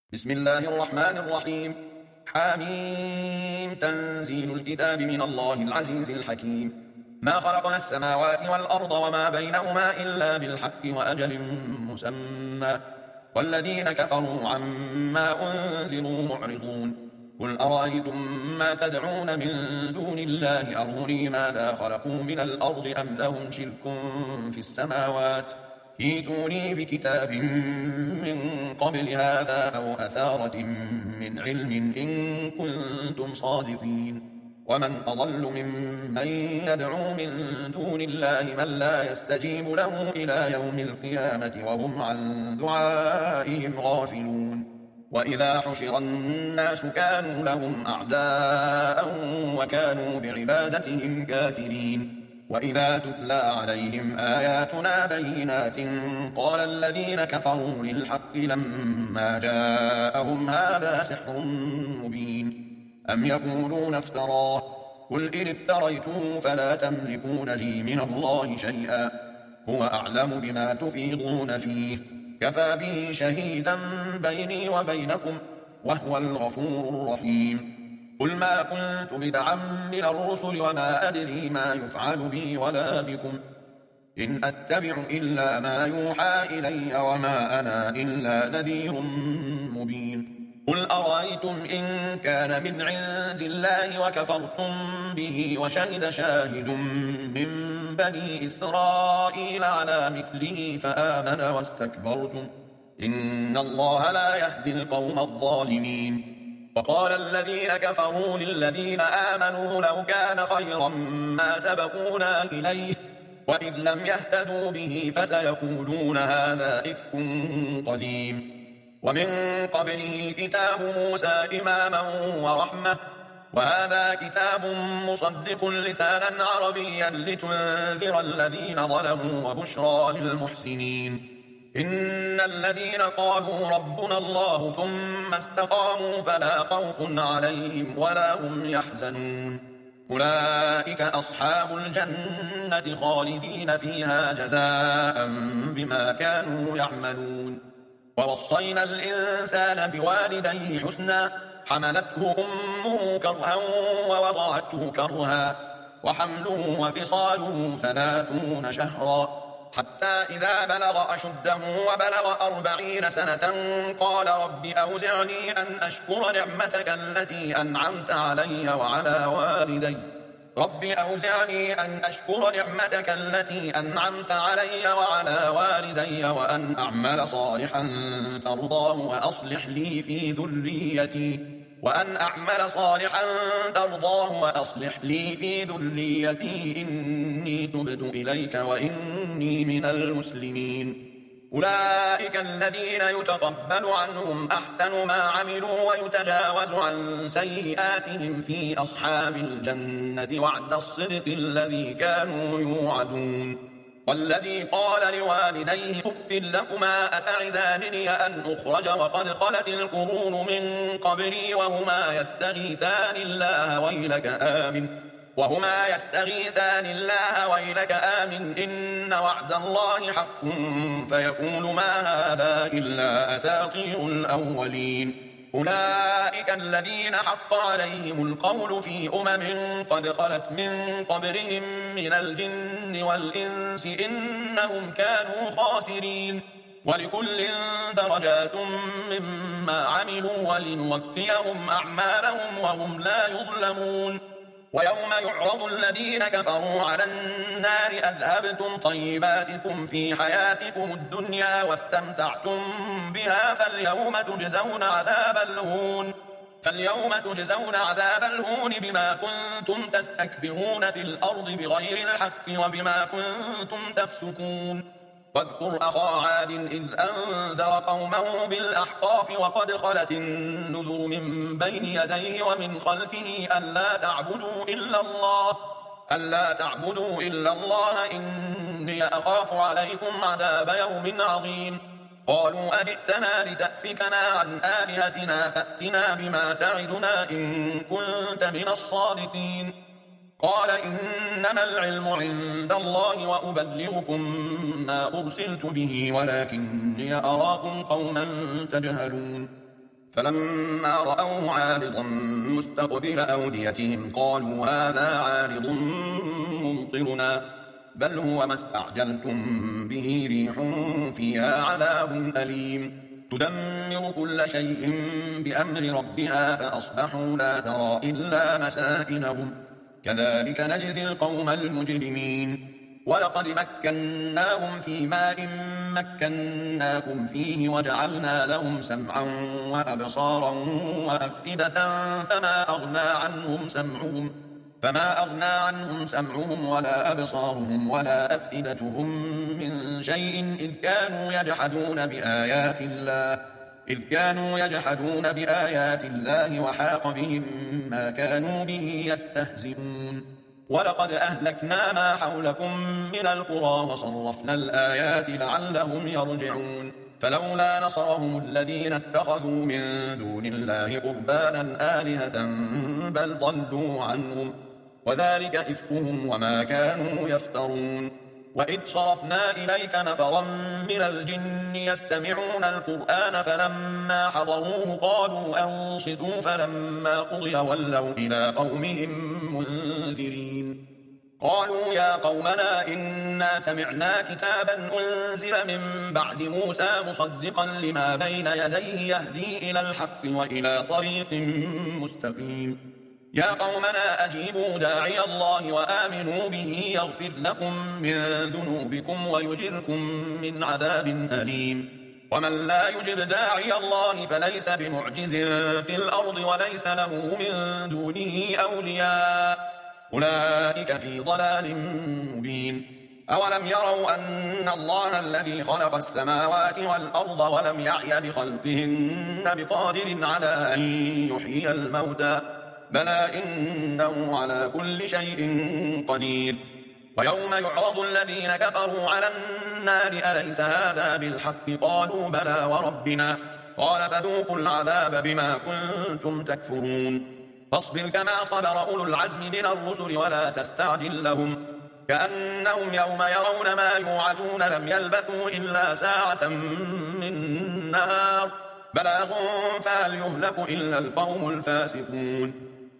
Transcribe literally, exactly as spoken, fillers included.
بسم الله الرحمن الرحيم. حاميم. تنزيل الكتاب من الله العزيز الحكيم. ما خلقنا السماوات والأرض وما بينهما إلا بالحق وأجل مسمى، والذين كفروا عما أنذروا معرضون. قل أرأيتم ما تدعون من دون الله أروني ماذا خلقوا من الأرض أم لهم شرك في السماوات، ائتوني بكتاب من قبل هذا أو أثارة من علم إن كنتم صادقين. ومن أضل ممن يدعو من دون الله من لا يستجيب له إلى يوم القيامة وهم عن دعائهم غافلون. وإذا حشر الناس كانوا لهم أعداء وكانوا بعبادتهم كافرين. وإذا تتلى عليهم آياتنا بينات قال الذين كفروا للحق لما جاءهم هذا سحر مبين. أم يقولون افتراه، قل إن افتريته فلا تملكون لي من الله شيئا، هو أعلم بما تفيضون فيه، كفى به شهيدا بيني وبينكم وهو الغفور الرحيم. قل ما كنت بدعا من الرسل وما أدري ما يفعل بي ولا بكم، إن أتبع إلا ما يوحى إلي وما أنا إلا نذير مبين. قل أرأيتم إن كان من عند الله وكفرتم به وشهد شاهد من بني إسرائيل على مثله فآمن واستكبرتم إن الله لا يهدي القوم الظالمين. وقال الذين كفروا للذين آمنوا لو كان خيرا ما سبقونا إليه وإذ لم يهتدوا به فسيقولون هذا إفك قديم. ومن قبله كتاب موسى إماما ورحمة، وهذا كتاب مصدق لسانا عربيا لتنذر الذين ظلموا وبشرى للمحسنين. إن الذين قالوا ربنا الله ثم استقاموا فلا خوف عليهم ولا هم يحزنون، أولئك أصحاب الجنة خالدين فيها جزاء بما كانوا يعملون. ووصينا الإنسان بوالديه حسنا، حملته أمه كرها ووضعته كرها، وحمله وفصاله ثلاثون شهرا، حتى إذا بلغ أشده وبلغ أربعين سنة قال رب أوزعني أن أشكر نعمتك التي أنعمت علي وعلى والدي رب أوزعني أن أشكر نعمتك التي أنعمت علي وعلى والدي وأن أعمل صالحا ترضاه وأصلح لي في ذريتي وأن أعمل صالحا ترضاه وأصلح لي في ذريتي إني تبت إليك وإني من المسلمين. أولئك الذين يتقبل عنهم أحسن ما عملوا ويتجاوز عن سيئاتهم في أصحاب الجنة وعد الصدق الذي كانوا يوعدون. والذي قال لوالديه أف لكما أتعدانني أن أخرج وقد خلت القرون من قبلي وهما يستغيثان الله ويلك آمن وهما يستغيثان الله ويلك آمن إن وعد الله حق فيقول ما هذا إلا أساطير الأولين. أولئك الذين حق عليهم القول في أمم قد خلت من قبلهم من الجن والإنس إنهم كانوا خاسرين. ولكل درجات مما عملوا ولنوفيهم أعمالهم وهم لا يظلمون. ويوم يعرض الذين كفروا على النار أذهبتم طيباتكم في حياتكم الدنيا واستمتعتم بها فاليوم تجزون عذاب الهون فاليوم تجزون عذاب الهون بما كنتم تستكبرون في الأرض بغير الحق وبما كنتم تفسقون. واذكر أخا عاد إذ أنذر قومه بالأحقاف وقد خلت النذر من بين يديه ومن خلفه ألا تعبدوا إلا الله ألا تعبدوا إلا الله إني أخاف عليكم عذاب يوم عظيم. قالوا أجئتنا لتأفكنا عن آلهتنا فأتنا بما تعدنا إن كنت من الصادقين. قال إنما العلم عند الله وأبلغكم ما أرسلت به ولكني أراكم قوما تجهلون. فلما رأوه عارضا مستقبل أوديتهم قالوا هذا عارض ممطرنا بل هو ما استعجلتم به ريح فيها عذاب أليم تدمر كل شيء بأمر ربها فأصبحوا لا ترى إلا مساكنهم كذلك نجزي القوم المجرمين ولقد مكناهم في ماء مكناكم فيه وجعلنا لهم سمعا وأبصارا وأفئدة فما أغنى عنهم سمعهم فما أغنى عنهم سمعهم ولا أبصارهم ولا أفئدتهم من شيء إذ كانوا يجحدون بآيات الله إذ كانوا يجحدون بآيات الله وحاق بهم ما كانوا به يستهزئون ولقد أهلكنا ما حولكم من القرى وصرفنا الآيات لعلهم يرجعون فلولا نصرهم الذين اتخذوا من دون الله قربانا آلهة بل ضلوا عنهم وذلك إفكهم وما كانوا يفترون وإذ صرفنا إليك نفرا من الجن يستمعون القرآن فلما حضروه قالوا أنصتوا فلما قضي ولوا إلى قومهم منذرين قالوا يا قومنا إنا سمعنا كتابا أنزل من بعد موسى مصدقا لما بين يديه يهدي إلى الحق وإلى طريق مستقيم يا قومنا أجيبوا داعي الله وآمنوا به يغفر لكم من ذنوبكم ويجركم من عذاب أليم ومن لا يجب داعي الله فليس بمعجز في الأرض وليس له من دونه أولياء أولئك في ضلال مبين أولم يروا أن الله الذي خلق السماوات والأرض ولم يعي بخلقهن بقادر على أن يحيي الموتى بلى إنه على كل شيء قدير ويوم يعرض الذين كفروا على النار أليس هذا بالحق قالوا بلى وربنا قال فذوقوا العذاب بما كنتم تكفرون فاصبر كما صبر أولو العزم من الرسل ولا تستعجل لهم كأنهم يوم يرون ما يوعدون لم يلبثوا إلا ساعة من نهار بلاغ فهل يهلك إلا القوم الفاسقون